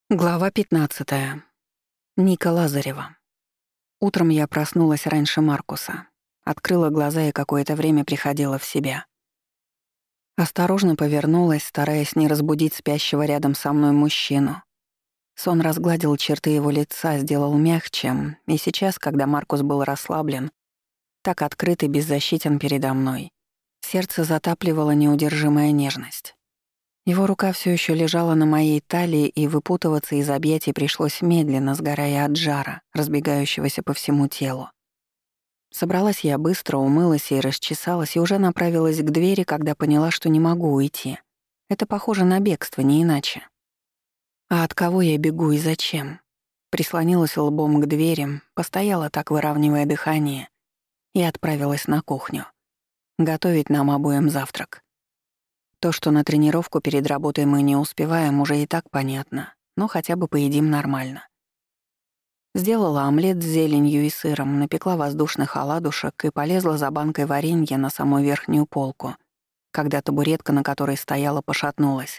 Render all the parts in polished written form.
Глава 15. Ника Лазарева. Утром я проснулась раньше Маркуса. Открыла глаза и какое-то время приходила в себя. Осторожно повернулась, стараясь не разбудить спящего рядом со мной мужчину. Сон разгладил черты его лица, сделал мягче, и сейчас, когда Маркус был расслаблен, так открыт и беззащитен передо мной, сердце затапливало неудержимая нежность. Его рука все еще лежала на моей талии, и выпутываться из объятий пришлось медленно, сгорая от жара, разбегающегося по всему телу. Собралась я быстро, умылась и расчесалась, и уже направилась к двери, когда поняла, что не могу уйти. Это похоже на бегство, не иначе. А от кого я бегу и зачем? Прислонилась лбом к двери, постояла так, выравнивая дыхание, и отправилась на кухню. Готовить нам обоим завтрак. То, что на тренировку перед работой мы не успеваем, уже и так понятно, но хотя бы поедим нормально. Сделала омлет с зеленью и сыром, напекла воздушных оладушек и полезла за банкой варенья на самую верхнюю полку, когда табуретка, на которой стояла, пошатнулась.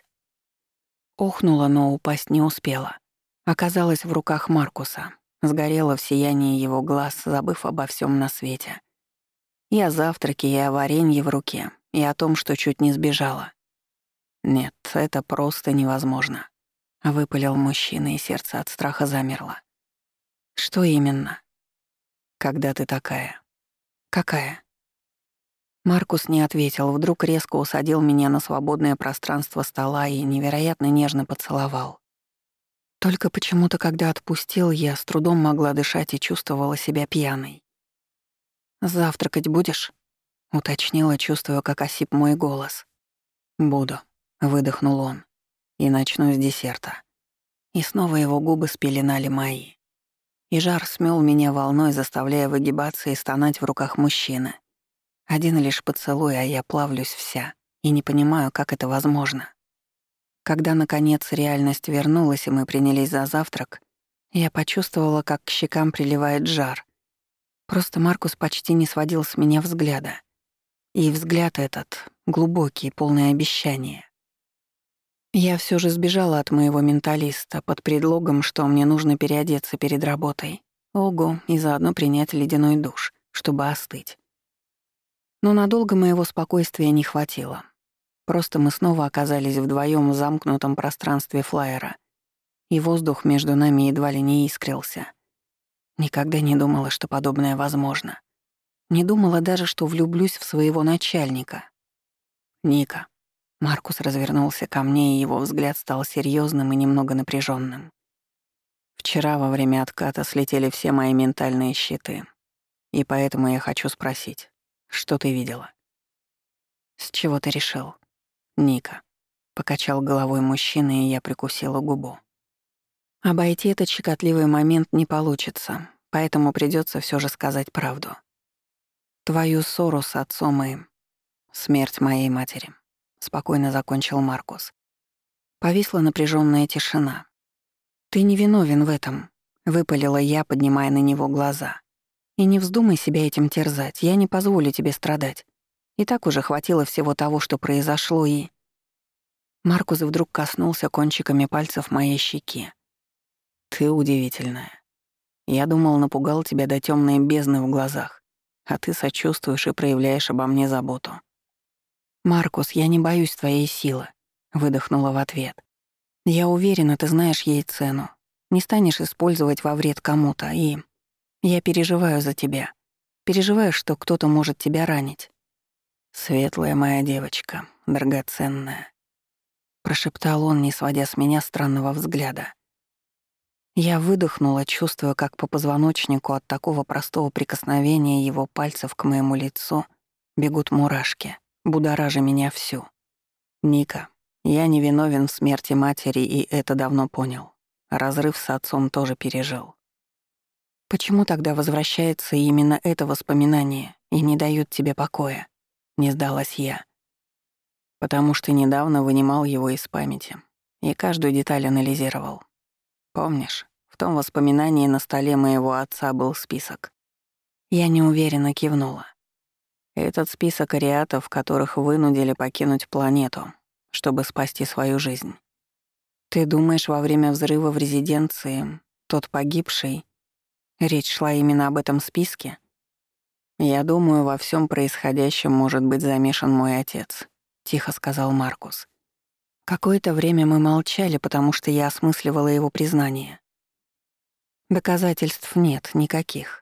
Охнула, но упасть не успела. Оказалась в руках Маркуса, сгорела в сиянии его глаз, забыв обо всем на свете. И о завтраке, и о варенье в руке, и о том, что чуть не сбежала. «Нет, это просто невозможно», — выпалил мужчина, и сердце от страха замерло. «Что именно?» «Когда ты такая?» «Какая?» Маркус не ответил, вдруг резко усадил меня на свободное пространство стола и невероятно нежно поцеловал. Только почему-то, когда отпустил, я с трудом могла дышать и чувствовала себя пьяной. «Завтракать будешь?» — уточнила, чувствуя, как осип мой голос. «Буду», — выдохнул он, — «и начну с десерта». И снова его губы спеленали мои. И жар смёл меня волной, заставляя выгибаться и стонать в руках мужчины. Один лишь поцелуй, а я плавлюсь вся, и не понимаю, как это возможно. Когда, наконец, реальность вернулась, и мы принялись за завтрак, я почувствовала, как к щекам приливает жар. Просто Маркус почти не сводил с меня взгляда. И взгляд этот глубокий, полный обещания. Я все же сбежала от моего менталиста под предлогом, что мне нужно переодеться перед работой. Ого, и заодно принять ледяной душ, чтобы остыть. Но надолго моего спокойствия не хватило. Просто мы снова оказались вдвоём в замкнутом пространстве флайера, и воздух между нами едва ли не искрился. Никогда не думала, что подобное возможно. Не думала даже, что влюблюсь в своего начальника. «Ника». Маркус развернулся ко мне, и его взгляд стал серьезным и немного напряженным. «Вчера во время отката слетели все мои ментальные щиты, и поэтому я хочу спросить, что ты видела?» «С чего ты решил?» «Ника», — покачал головой мужчина, и я прикусила губу. Обойти этот щекотливый момент не получится, поэтому придется все же сказать правду. Твою ссору с отцом и смерть моей матери. Спокойно закончил Маркус. Повисла напряженная тишина. «Ты не виновен в этом», — выпалила я, поднимая на него глаза. «И не вздумай себя этим терзать, я не позволю тебе страдать. И так уже хватило всего того, что произошло, и...» Маркус вдруг коснулся кончиками пальцев моей щеки. «Ты удивительная. Я думал, напугал тебя до темной бездны в глазах, а ты сочувствуешь и проявляешь обо мне заботу». «Маркус, я не боюсь твоей силы», — выдохнула в ответ. «Я уверена, ты знаешь ей цену. Не станешь использовать во вред кому-то, и... Я переживаю за тебя. Переживаю, что кто-то может тебя ранить». «Светлая моя девочка, драгоценная», — прошептал он, не сводя с меня странного взгляда. Я выдохнула, чувствуя, как по позвоночнику от такого простого прикосновения его пальцев к моему лицу бегут мурашки, будоража меня всю. «Ника, я не виновен в смерти матери, и это давно понял. Разрыв с отцом тоже пережил. Почему тогда возвращается именно это воспоминание и не дает тебе покоя?» Не сдалась я. «Потому что недавно вынимал его из памяти и каждую деталь анализировал. Помнишь, в том воспоминании на столе моего отца был список?» Я неуверенно кивнула. Этот список ариатов, которых вынудили покинуть планету, чтобы спасти свою жизнь. Ты думаешь, во время взрыва в резиденции тот погибший, речь шла именно об этом списке? Я думаю, во всем происходящем может быть замешан мой отец, тихо сказал Маркус. Какое-то время мы молчали, потому что я осмысливала его признание. Доказательств нет никаких.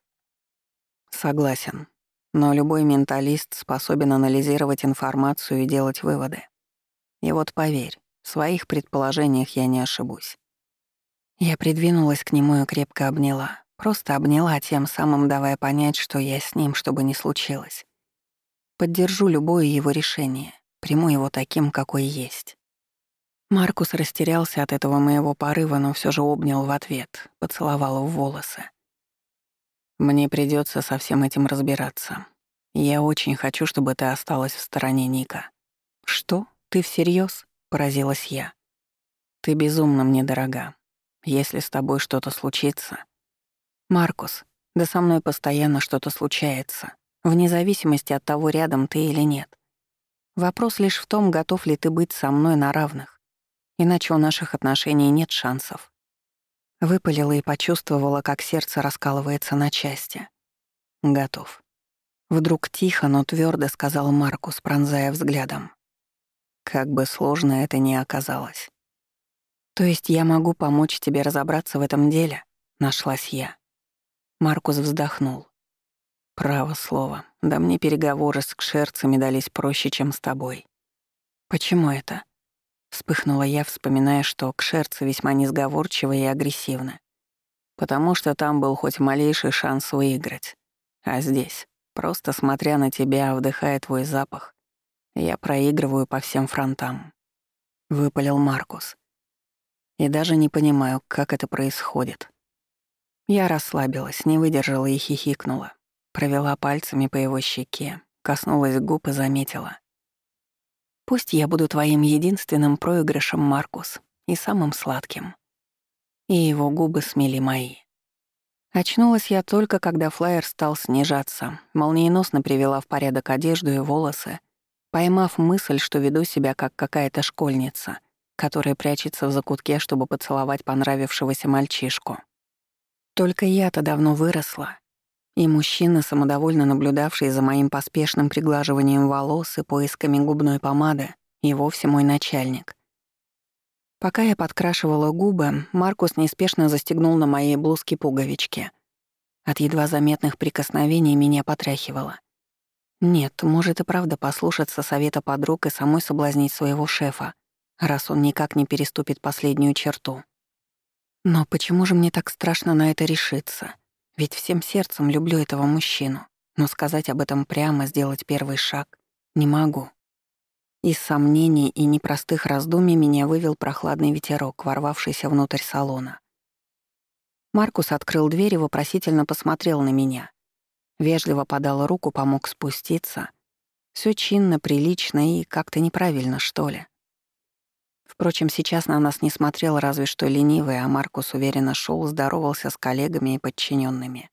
Согласен. Но любой менталист способен анализировать информацию и делать выводы. И вот поверь, в своих предположениях я не ошибусь. Я придвинулась к нему и крепко обняла. Просто обняла, тем самым давая понять, что я с ним, что бы ни случилось. Поддержу любое его решение, приму его таким, какой есть. Маркус растерялся от этого моего порыва, но все же обнял в ответ, поцеловал в волосы. «Мне придется со всем этим разбираться. Я очень хочу, чтобы ты осталась в стороне, Ника». «Что? Ты всерьез? Поразилась я. «Ты безумно мне дорога. Если с тобой что-то случится...» «Маркус, да со мной постоянно что-то случается, вне зависимости от того, рядом ты или нет. Вопрос лишь в том, готов ли ты быть со мной на равных. Иначе у наших отношений нет шансов». Выпалила и почувствовала, как сердце раскалывается на части. «Готов». Вдруг тихо, но твердо сказал Маркус, пронзая взглядом. «Как бы сложно это ни оказалось». «То есть я могу помочь тебе разобраться в этом деле?» — нашлась я. Маркус вздохнул. «Право слово. Да мне переговоры с кшерцами дались проще, чем с тобой». «Почему это?» — вспыхнула я, вспоминая, что кшерцы весьма несговорчивы и агрессивны. «Потому что там был хоть малейший шанс выиграть. А здесь, просто смотря на тебя, вдыхая твой запах, я проигрываю по всем фронтам», — выпалил Маркус. «И даже не понимаю, как это происходит». Я расслабилась, не выдержала и хихикнула. Провела пальцами по его щеке, коснулась губ и заметила. «Пусть я буду твоим единственным проигрышем, Маркус, и самым сладким». И его губы смели мои. Очнулась я только, когда флаер стал снижаться, молниеносно привела в порядок одежду и волосы, поймав мысль, что веду себя как какая-то школьница, которая прячется в закутке, чтобы поцеловать понравившегося мальчишку. Только я-то давно выросла, и мужчина, самодовольно наблюдавший за моим поспешным приглаживанием волос и поисками губной помады, и вовсе мой начальник. Пока я подкрашивала губы, Маркус неспешно застегнул на моей блузке пуговички. От едва заметных прикосновений меня потряхивало. Нет, может и правда послушаться совета подруг и самой соблазнить своего шефа, раз он никак не переступит последнюю черту. Но почему же мне так страшно на это решиться? Ведь всем сердцем люблю этого мужчину, но сказать об этом прямо, сделать первый шаг не могу. Из сомнений и непростых раздумий меня вывел прохладный ветерок, ворвавшийся внутрь салона. Маркус открыл дверь и вопросительно посмотрел на меня. Вежливо подал руку, помог спуститься. Всё чинно, прилично и как-то неправильно, что ли. Впрочем, сейчас на нас не смотрел разве что ленивый, а Маркус уверенно шёл, здоровался с коллегами и подчиненными.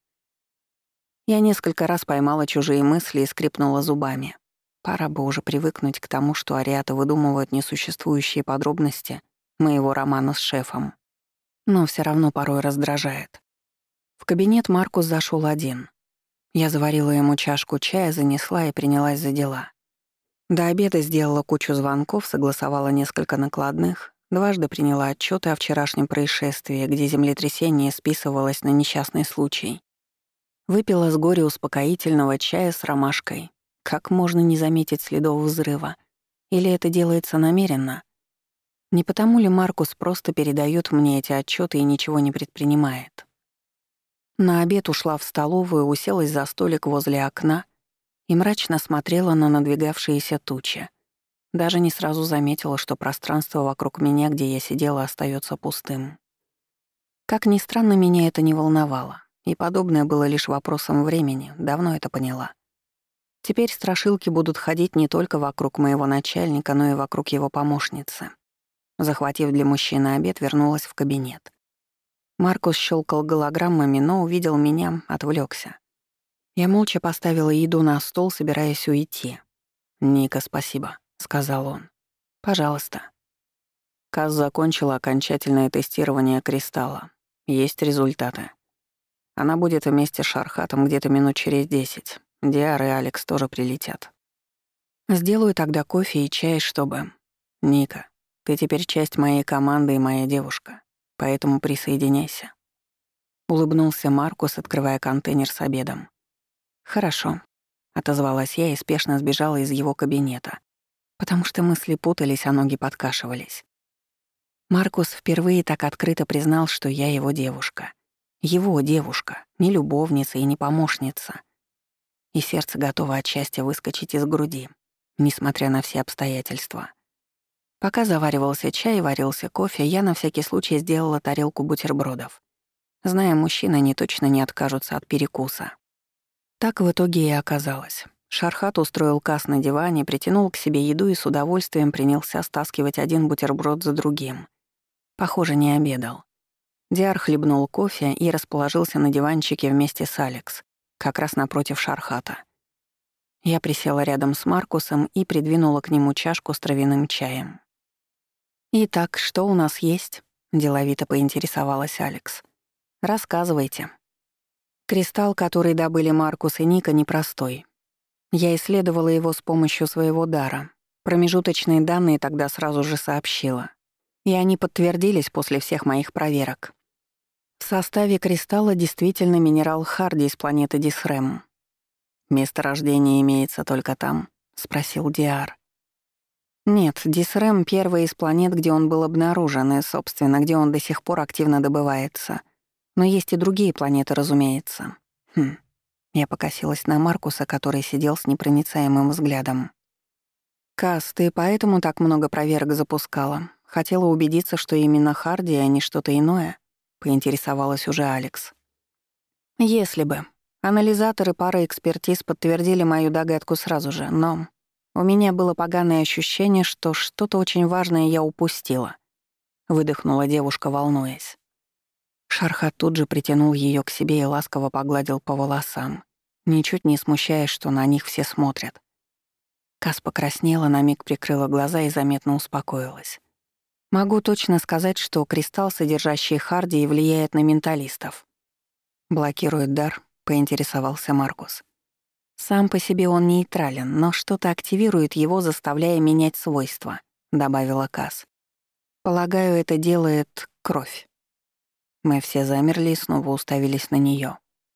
Я несколько раз поймала чужие мысли и скрипнула зубами. Пора бы уже привыкнуть к тому, что ариаты выдумывают несуществующие подробности моего романа с шефом. Но всё равно порой раздражает. В кабинет Маркус зашёл один. Я заварила ему чашку чая, занесла и принялась за дела. До обеда сделала кучу звонков, согласовала несколько накладных, дважды приняла отчёты о вчерашнем происшествии, где землетрясение списывалось на несчастный случай. Выпила с горя успокоительного чая с ромашкой. Как можно не заметить следов взрыва? Или это делается намеренно? Не потому ли Маркус просто передаёт мне эти отчёты и ничего не предпринимает? На обед ушла в столовую, уселась за столик возле окна и мрачно смотрела на надвигавшиеся тучи. Даже не сразу заметила, что пространство вокруг меня, где я сидела, остаётся пустым. Как ни странно, меня это не волновало, и подобное было лишь вопросом времени, давно это поняла. Теперь страшилки будут ходить не только вокруг моего начальника, но и вокруг его помощницы. Захватив для мужчины обед, вернулась в кабинет. Маркус щелкал голограммами, но увидел меня, отвлекся. Я молча поставила еду на стол, собираясь уйти. «Ника, спасибо», — сказал он. «Пожалуйста». Каз закончила окончательное тестирование кристалла. Есть результаты. Она будет вместе с Шархатом где-то минут через 10. Диар и Алекс тоже прилетят. Сделаю тогда кофе и чай, чтобы... Ника, ты теперь часть моей команды и моя девушка, поэтому присоединяйся. Улыбнулся Маркус, открывая контейнер с обедом. «Хорошо», — отозвалась я и спешно сбежала из его кабинета, потому что мысли путались, а ноги подкашивались. Маркус впервые так открыто признал, что я его девушка. Его девушка, не любовница и не помощница. И сердце готово от счастья выскочить из груди, несмотря на все обстоятельства. Пока заваривался чай и варился кофе, я на всякий случай сделала тарелку бутербродов. Зная мужчин, они точно не откажутся от перекуса. Так в итоге и оказалось. Шархат устроил Каз на диване, притянул к себе еду и с удовольствием принялся стаскивать один бутерброд за другим. Похоже, не обедал. Диар хлебнул кофе и расположился на диванчике вместе с Алекс, как раз напротив Шархата. Я присела рядом с Маркусом и придвинула к нему чашку с травяным чаем. «Итак, что у нас есть?» — деловито поинтересовалась Алекс. «Рассказывайте». Кристалл, который добыли Маркус и Ника, непростой. Я исследовала его с помощью своего дара. Промежуточные данные тогда сразу же сообщила. И они подтвердились после всех моих проверок. В составе кристалла действительно минерал Харди из планеты Дисрем. «Месторождение имеется только там?» — спросил Диар. «Нет, Дисрем — первая из планет, где он был обнаружен, и, собственно, где он до сих пор активно добывается. Но есть и другие планеты, разумеется». Я покосилась на Маркуса, который сидел с непроницаемым взглядом. «Кас, ты поэтому так много проверок запускала? Хотела убедиться, что именно Харди, а не что-то иное?» — поинтересовалась уже Алекс. «Если бы. Анализаторы пары экспертиз подтвердили мою догадку сразу же, но у меня было поганое ощущение, что что-то очень важное я упустила», — выдохнула девушка, волнуясь. Шархат тут же притянул ее к себе и ласково погладил по волосам, ничуть не смущаясь, что на них все смотрят. Кас покраснела, на миг прикрыла глаза и заметно успокоилась. «Могу точно сказать, что кристалл, содержащий Харди, влияет на менталистов». «Блокирует дар», — поинтересовался Маркус. «Сам по себе он нейтрален, но что-то активирует его, заставляя менять свойства», — добавила Кас. «Полагаю, это делает кровь». Мы все замерли и снова уставились на неё.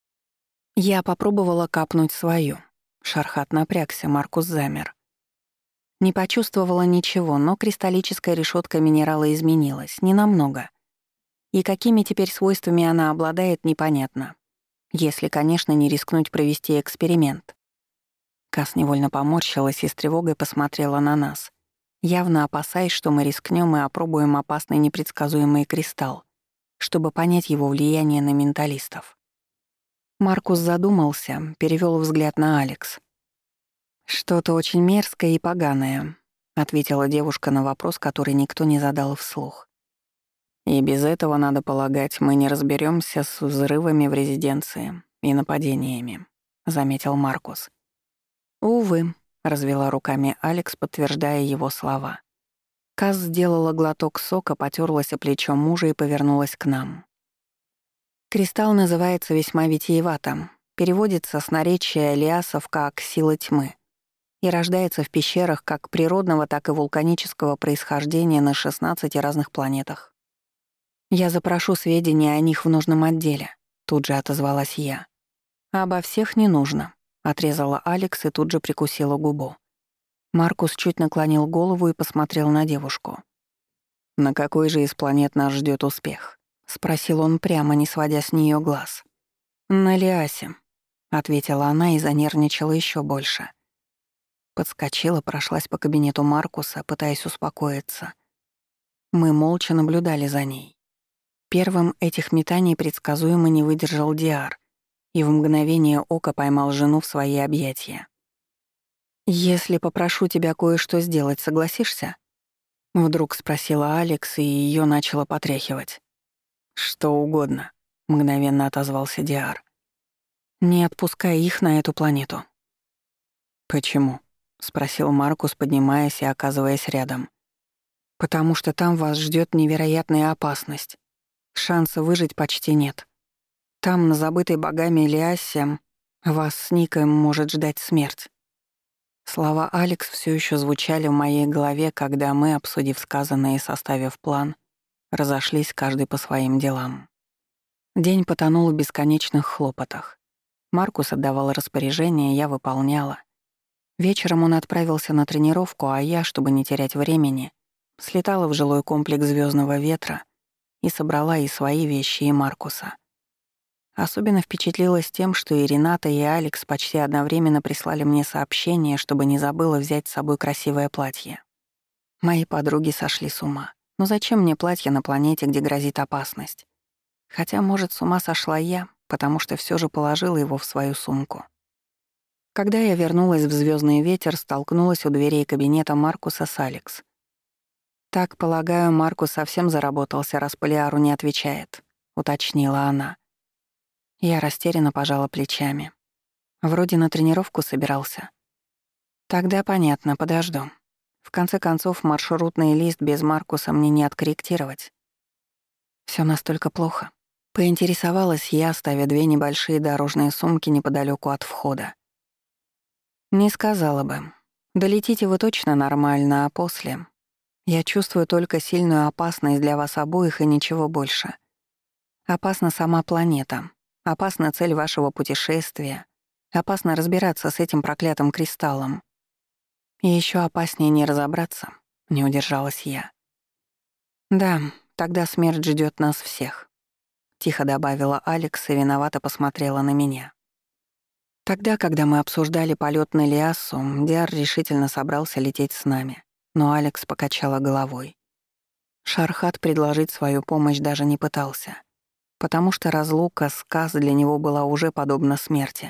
Я попробовала капнуть свою. Шархат напрягся, Маркус замер. Не почувствовала ничего, но кристаллическая решётка минерала изменилась, ненамного. И какими теперь свойствами она обладает, непонятно. Если, конечно, не рискнуть провести эксперимент. Кас невольно поморщилась и с тревогой посмотрела на нас, явно опасаясь, что мы рискнём и опробуем опасный непредсказуемый кристалл, чтобы понять его влияние на менталистов. Маркус задумался, перевёл взгляд на Алекс. «Что-то очень мерзкое и поганое», — ответила девушка на вопрос, который никто не задал вслух. «И без этого, надо полагать, мы не разберёмся с взрывами в резиденции и нападениями», — заметил Маркус. «Увы», — развела руками Алекс, подтверждая его слова. Каз сделала глоток сока, потёрлась о плечо мужа и повернулась к нам. Кристалл называется весьма витиевато, переводится с наречия элиасов как «сила тьмы» и рождается в пещерах как природного, так и вулканического происхождения на 16 разных планетах. «Я запрошу сведения о них в нужном отделе», — тут же отозвалась я. «Обо всех не нужно», — отрезала Алекс и тут же прикусила губу. Маркус чуть наклонил голову и посмотрел на девушку. «На какой же из планет нас ждёт успех?» — спросил он прямо, не сводя с неё глаз. «На Лиасе», — ответила она и занервничала ещё больше. Подскочила, прошлась по кабинету Маркуса, пытаясь успокоиться. Мы молча наблюдали за ней. Первым этих метаний предсказуемо не выдержал Диар и в мгновение ока поймал жену в свои объятия. «Если попрошу тебя кое-что сделать, согласишься?» Вдруг спросила Алекс, и её начало потряхивать. «Что угодно», — мгновенно отозвался Диар. «Не отпускай их на эту планету». «Почему?» — спросил Маркус, поднимаясь и оказываясь рядом. потому что там вас ждет невероятная опасность. Шанса выжить почти нет. Там, на забытой богами Элиасе, вас с Никой может ждать смерть». Слова Алекс все еще звучали в моей голове, когда мы, обсудив сказанное и составив план, разошлись каждый по своим делам. День потонул в бесконечных хлопотах. Маркус отдавал распоряжения, я выполняла. Вечером он отправился на тренировку, а я, чтобы не терять времени, слетала в жилой комплекс «Звездного ветра» и собрала и свои вещи, и Маркуса. Особенно впечатлилась тем, что и Рената, и Алекс почти одновременно прислали мне сообщение, чтобы не забыла взять с собой красивое платье. Мои подруги сошли с ума. Но зачем мне платье на планете, где грозит опасность? Хотя, может, с ума сошла я, потому что все же положила его в свою сумку. Когда я вернулась в «Звездный ветер», столкнулась у дверей кабинета Маркуса с Алекс. «Так, полагаю, Маркус совсем заработался, раз Полиару не отвечает», — уточнила она. Я растерянно пожала плечами. Вроде на тренировку собирался. Тогда понятно, подожду. В конце концов, маршрутный лист без Маркуса мне не откорректировать. Всё настолько плохо. Поинтересовалась я, ставя 2 небольшие дорожные сумки неподалёку от входа. Не сказала бы. Долетите вы точно нормально, а после... Я чувствую только сильную опасность для вас обоих и ничего больше. Опасна сама планета. Опасна цель вашего путешествия. Опасно разбираться с этим проклятым кристаллом. И ещё опаснее не разобраться, не удержалась я. Да, тогда смерть ждёт нас всех. Тихо добавила Алекс и виновато посмотрела на меня. Тогда, когда мы обсуждали полет на Лиассу, Диар решительно собрался лететь с нами, но Алекс покачала головой. Шархат предложить свою помощь даже не пытался, потому что разлука с Каз для него была уже подобна смерти.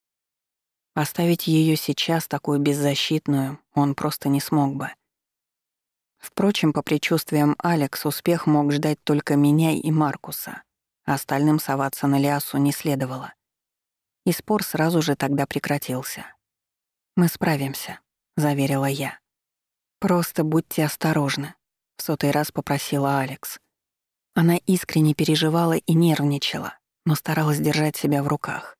Оставить ее сейчас, такую беззащитную, он просто не смог бы. Впрочем, по предчувствиям Алекс, успех мог ждать только меня и Маркуса. Остальным соваться на Лиассу не следовало. И спор сразу же тогда прекратился. «Мы справимся», — заверила я. «Просто будьте осторожны», — в 100-й раз попросила Алекс. Она искренне переживала и нервничала, но старалась держать себя в руках.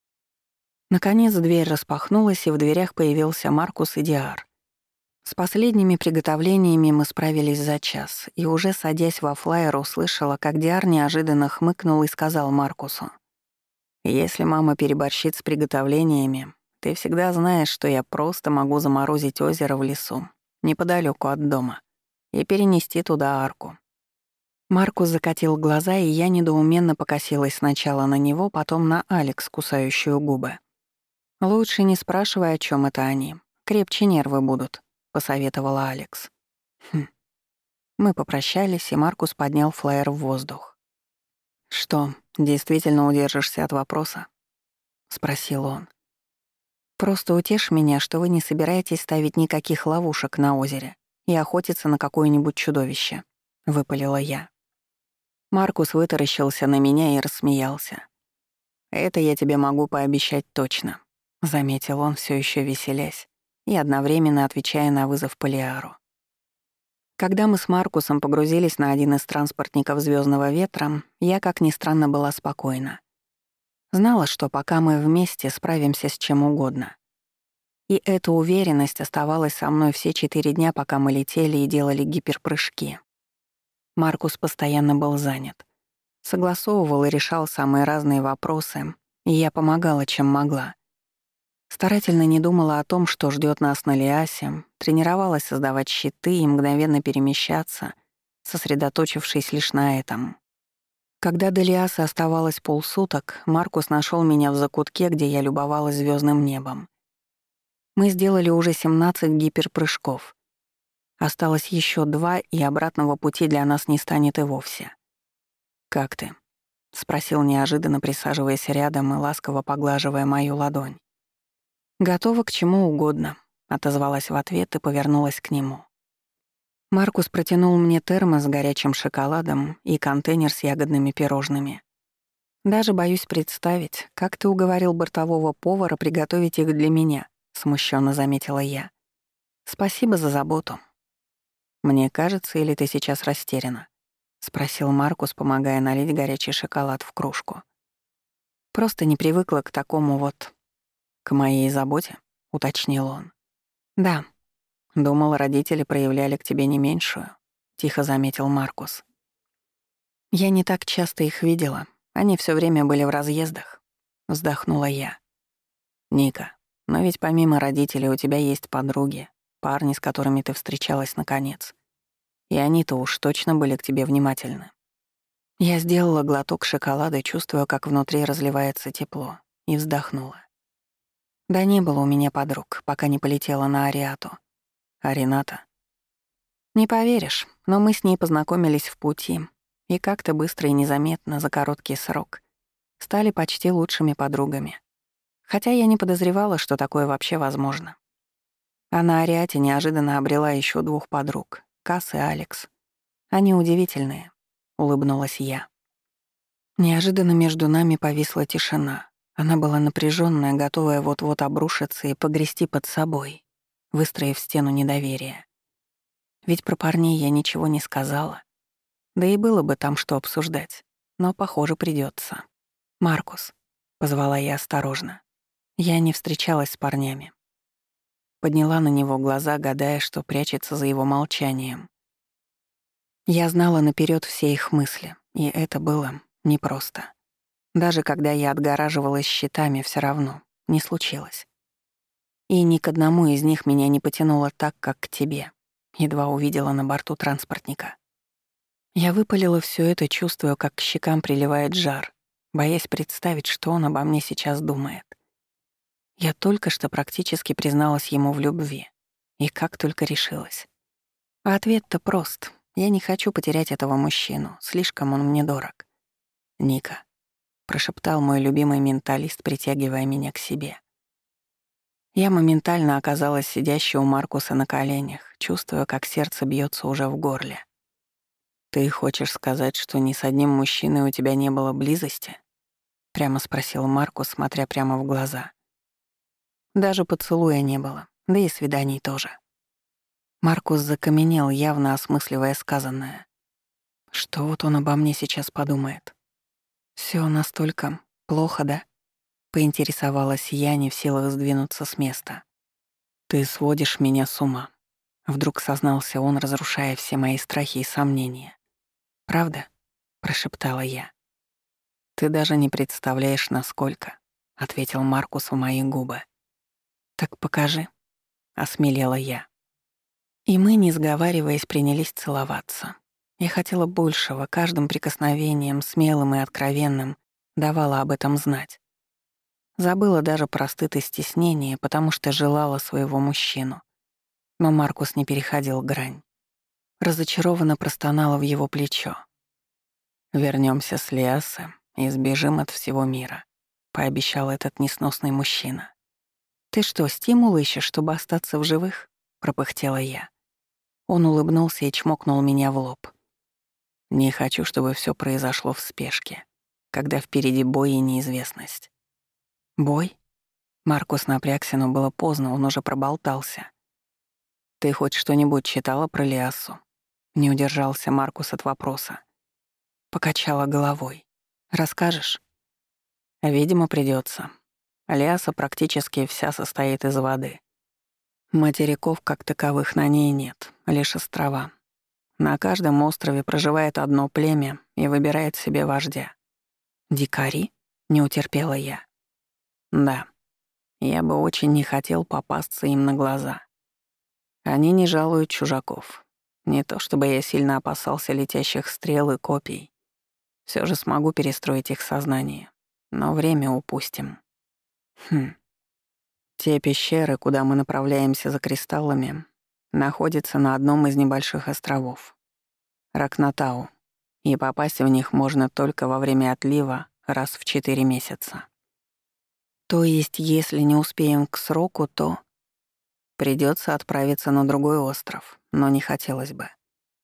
Наконец дверь распахнулась, и в дверях появился Маркус и Диар. С последними приготовлениями мы справились за час, и уже садясь во флайер услышала, как Диар неожиданно хмыкнул и сказал Маркусу: «Если мама переборщит с приготовлениями, ты всегда знаешь, что я просто могу заморозить озеро в лесу, неподалёку от дома, и перенести туда арку». Маркус закатил глаза, и я недоуменно покосилась сначала на него, потом на Алекс, кусающую губы. «Лучше не спрашивай, о чём это они. Крепче нервы будут», — посоветовала Алекс. Хм. Мы попрощались, и Маркус поднял флаер в воздух. «Что, действительно удержишься от вопроса?» — спросил он. «Просто утешь меня, что вы не собираетесь ставить никаких ловушек на озере и охотиться на какое-нибудь чудовище», — выпалила я. Маркус вытаращился на меня и рассмеялся. «Это я тебе могу пообещать точно», — заметил он, всё ещё веселясь и одновременно отвечая на вызов Полиару. Когда мы с Маркусом погрузились на один из транспортников «Звездного ветра», я, как ни странно, была спокойна. Знала, что пока мы вместе, справимся с чем угодно. И эта уверенность оставалась со мной все 4 дня, пока мы летели и делали гиперпрыжки. Маркус постоянно был занят. Согласовывал и решал самые разные вопросы, и я помогала, чем могла. Старательно не думала о том, что ждёт нас на Лиасе, тренировалась создавать щиты и мгновенно перемещаться, сосредоточившись лишь на этом. Когда до Лиасы оставалось полсуток, Маркус нашёл меня в закутке, где я любовалась звёздным небом. Мы сделали уже 17 гиперпрыжков. Осталось ещё 2, и обратного пути для нас не станет и вовсе. «Как ты?» — спросил неожиданно, присаживаясь рядом и ласково поглаживая мою ладонь. «Готова к чему угодно», — отозвалась в ответ и повернулась к нему. Маркус протянул мне термос с горячим шоколадом и контейнер с ягодными пирожными. «Даже боюсь представить, как ты уговорил бортового повара приготовить их для меня», — смущенно заметила я. «Спасибо за заботу». «Мне кажется, или ты сейчас растеряна?» — спросил Маркус, помогая налить горячий шоколад в кружку. «Просто не привыкла к такому вот... к моей заботе», — уточнил он. «Да, думал, родители проявляли к тебе не меньшую», — тихо заметил Маркус. «Я не так часто их видела. Они все время были в разъездах», — вздохнула я. «Ника, но ведь помимо родителей у тебя есть подруги, парни, с которыми ты встречалась наконец. И они-то уж точно были к тебе внимательны». Я сделала глоток шоколада, чувствуя, как внутри разливается тепло, и вздохнула. Да не было у меня подруг, пока не полетела на Ариату. А Рената? Не поверишь, но мы с ней познакомились в пути, и как-то быстро и незаметно, за короткий срок, стали почти лучшими подругами. Хотя я не подозревала, что такое вообще возможно. А на Ариате неожиданно обрела еще двух подруг — Касс и Алекс. Они удивительные, — улыбнулась я. Неожиданно между нами повисла тишина. Она была напряженная, готовая вот-вот обрушиться и погрести под собой, выстроив стену недоверия. Ведь про парней я ничего не сказала. Да и было бы там что обсуждать. Но, похоже, придется. «Маркус», — позвала я осторожно. Я не встречалась с парнями. Подняла на него глаза, гадая, что прячется за его молчанием. Я знала наперёд все их мысли, и это было непросто. Даже когда я отгораживалась щитами, всё равно не случилось. И ни к одному из них меня не потянуло так, как к тебе. Едва увидела на борту транспортника. Я выпалила всё это, чувствуя, как к щекам приливает жар, боясь представить, что он обо мне сейчас думает. Я только что практически призналась ему в любви. И как только решилась. А ответ-то прост. Я не хочу потерять этого мужчину, слишком он мне дорог. «Ника», — прошептал мой любимый менталист, притягивая меня к себе. Я моментально оказалась сидящей у Маркуса на коленях, чувствуя, как сердце бьется уже в горле. «Ты хочешь сказать, что ни с одним мужчиной у тебя не было близости?» — прямо спросил Маркус, смотря прямо в глаза. Даже поцелуя не было, да и свиданий тоже. Маркус закаменел, явно осмысливая сказанное. Что вот он обо мне сейчас подумает? Всё настолько плохо, да? Поинтересовалась я, не в силах сдвинуться с места. «Ты сводишь меня с ума», — вдруг сознался он, разрушая все мои страхи и сомнения. «Правда?» — прошептала я. «Ты даже не представляешь, насколько», — ответил Маркус в мои губы. «Так покажи», — осмелела я. И мы, не сговариваясь, принялись целоваться. Я хотела большего, каждым прикосновением, смелым и откровенным, давала об этом знать. Забыла даже про стыд и стеснение, потому что желала своего мужчину. Но Маркус не переходил грань. Разочарованно простонала в его плечо. «Вернёмся с Лиасы и сбежим от всего мира», — пообещал этот несносный мужчина. «Ты что, стимул ищешь, чтобы остаться в живых?» — пропыхтела я. Он улыбнулся и чмокнул меня в лоб. «Не хочу, чтобы всё произошло в спешке, когда впереди бой и неизвестность». «Бой?» Маркус напрягся, но было поздно, он уже проболтался. «Ты хоть что-нибудь читала про Лиассу?» Не удержался Маркус от вопроса. Покачала головой. «Расскажешь?» «Видимо, придётся. Лиасса практически вся состоит из воды. Материков как таковых на ней нет, лишь острова. На каждом острове проживает одно племя и выбирает себе вождя. «Дикари?» — не утерпела я. «Да. Я бы очень не хотел попасться им на глаза. Они не жалуют чужаков. Не то чтобы я сильно опасался летящих стрел и копий. Всё же смогу перестроить их сознание. Но время упустим. Хм. Те пещеры, куда мы направляемся за кристаллами, находятся на одном из небольших островов. Ракнатау. И попасть в них можно только во время отлива раз в 4 месяца. То есть, если не успеем к сроку, то придётся отправиться на другой остров, но не хотелось бы.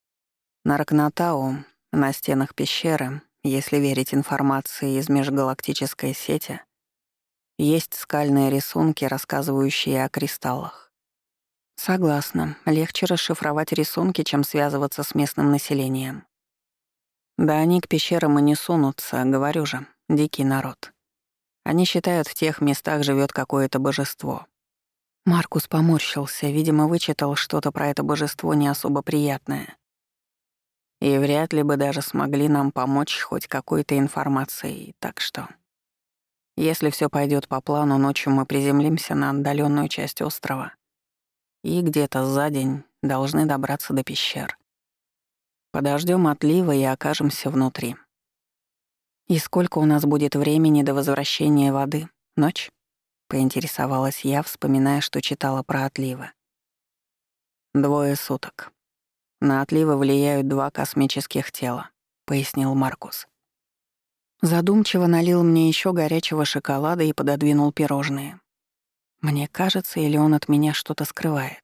На Ракнатау, на стенах пещеры, если верить информации из межгалактической сети, есть скальные рисунки, рассказывающие о кристаллах. Согласна, легче расшифровать рисунки, чем связываться с местным населением. Да они к пещерам и не сунутся, говорю же, дикий народ. Они считают, в тех местах живет какое-то божество. Маркус поморщился, видимо, вычитал что-то про это божество не особо приятное. И вряд ли бы даже смогли нам помочь хоть какой-то информацией, так что... Если все пойдет по плану, ночью мы приземлимся на отдаленную часть острова и где-то за день должны добраться до пещер. Подождем отлива и окажемся внутри. «И сколько у нас будет времени до возвращения воды? Ночь?» — поинтересовалась я, вспоминая, что читала про отливы. 2 суток. На отливы влияют 2 космических тела», — пояснил Маркус. Задумчиво налил мне еще горячего шоколада и пододвинул пирожные. Мне кажется, или он от меня что-то скрывает.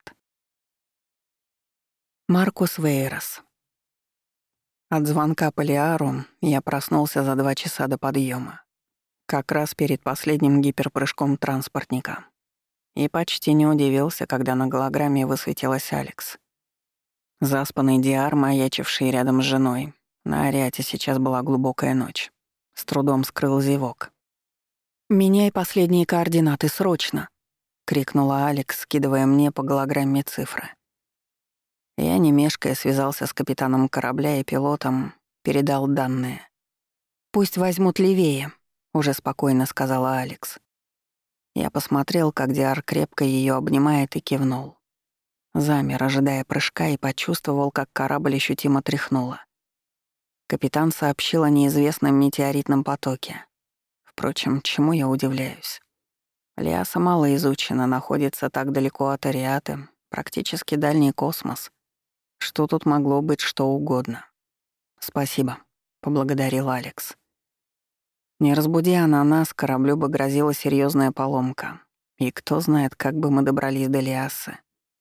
Маркус Вейрос. От звонка Полиару я проснулся за 2 часа до подъема, как раз перед последним гиперпрыжком транспортника. И почти не удивился, когда на голограмме высветилась Алекс. Заспанный Диар, маячивший рядом с женой. На Ариате сейчас была глубокая ночь. С трудом скрыл зевок. «Меняй последние координаты, срочно!» — крикнула Алекс, скидывая мне по голограмме цифры. Я, не мешкая, связался с капитаном корабля и пилотом, передал данные. «Пусть возьмут левее», — уже спокойно сказала Алекс. Я посмотрел, как Диар крепко ее обнимает, и кивнул. Замер, ожидая прыжка, и почувствовал, как корабль ощутимо тряхнуло. Капитан сообщил о неизвестном метеоритном потоке. Впрочем, чему я удивляюсь? Лиаса мало изучена, находится так далеко от Ариаты, практически дальний космос. Что тут могло быть что угодно? «Спасибо», — поблагодарил Алекс. Не разбуди она нас, кораблю бы грозила серьезная поломка. И кто знает, как бы мы добрались до Лиасы.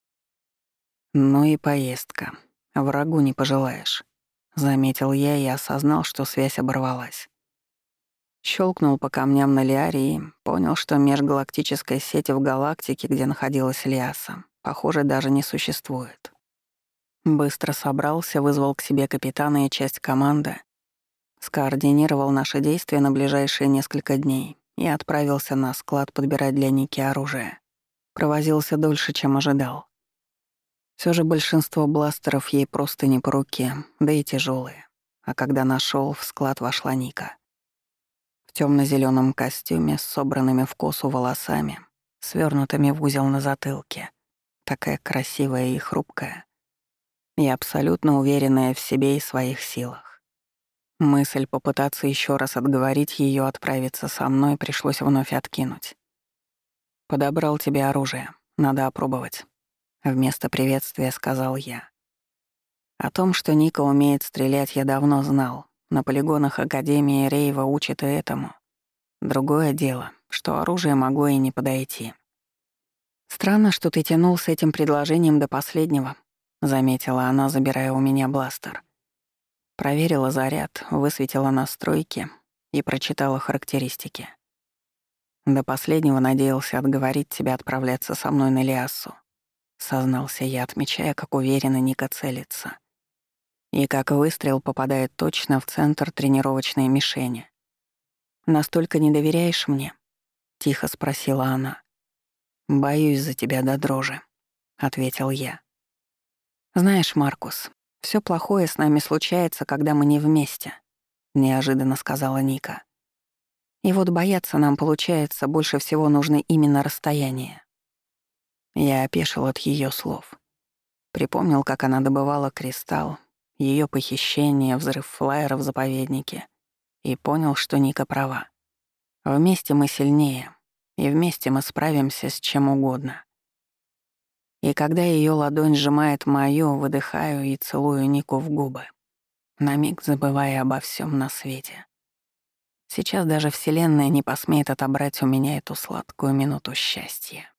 Ну и поездка. Врагу не пожелаешь. Заметил я и осознал, что связь оборвалась. Щелкнул по камням на Лиаре и понял, что межгалактической сети в галактике, где находилась Лиаса, похоже, даже не существует. Быстро собрался, вызвал к себе капитана и часть команды, скоординировал наши действия на ближайшие несколько дней и отправился на склад подбирать для Ники оружие. Провозился дольше, чем ожидал. Все же большинство бластеров ей просто не по руке, да и тяжелые. А когда нашел, в склад вошла Ника. В темно-зеленом костюме, с собранными в косу волосами, свернутыми в узел на затылке. Такая красивая и хрупкая. И абсолютно уверенная в себе и своих силах. Мысль попытаться еще раз отговорить ее отправиться со мной пришлось вновь откинуть. «Подобрал тебе оружие. Надо опробовать». Вместо приветствия сказал я. О том, что Ника умеет стрелять, я давно знал. На полигонах Академии Рейва учат и этому. Другое дело, что оружие могло и не подойти. «Странно, что ты тянул с этим предложением до последнего», — заметила она, забирая у меня бластер. Проверила заряд, высветила настройки и прочитала характеристики. До последнего надеялся отговорить тебя отправляться со мной на Лиассу. Сознался я, отмечая, как уверенно Ника целится. И как выстрел попадает точно в центр тренировочной мишени. «Настолько не доверяешь мне?» — тихо спросила она. «Боюсь за тебя до дрожи», — ответил я. «Знаешь, Маркус, все плохое с нами случается, когда мы не вместе», — неожиданно сказала Ника. «И вот бояться нам, получается, больше всего нужно именно расстояние». Я опешил от ее слов. Припомнил, как она добывала кристалл, ее похищение, взрыв флайера в заповеднике, и понял, что Ника права. Вместе мы сильнее, и вместе мы справимся с чем угодно. И когда ее ладонь сжимает мою, выдыхаю и целую Нику в губы, на миг забывая обо всем на свете. Сейчас даже Вселенная не посмеет отобрать у меня эту сладкую минуту счастья.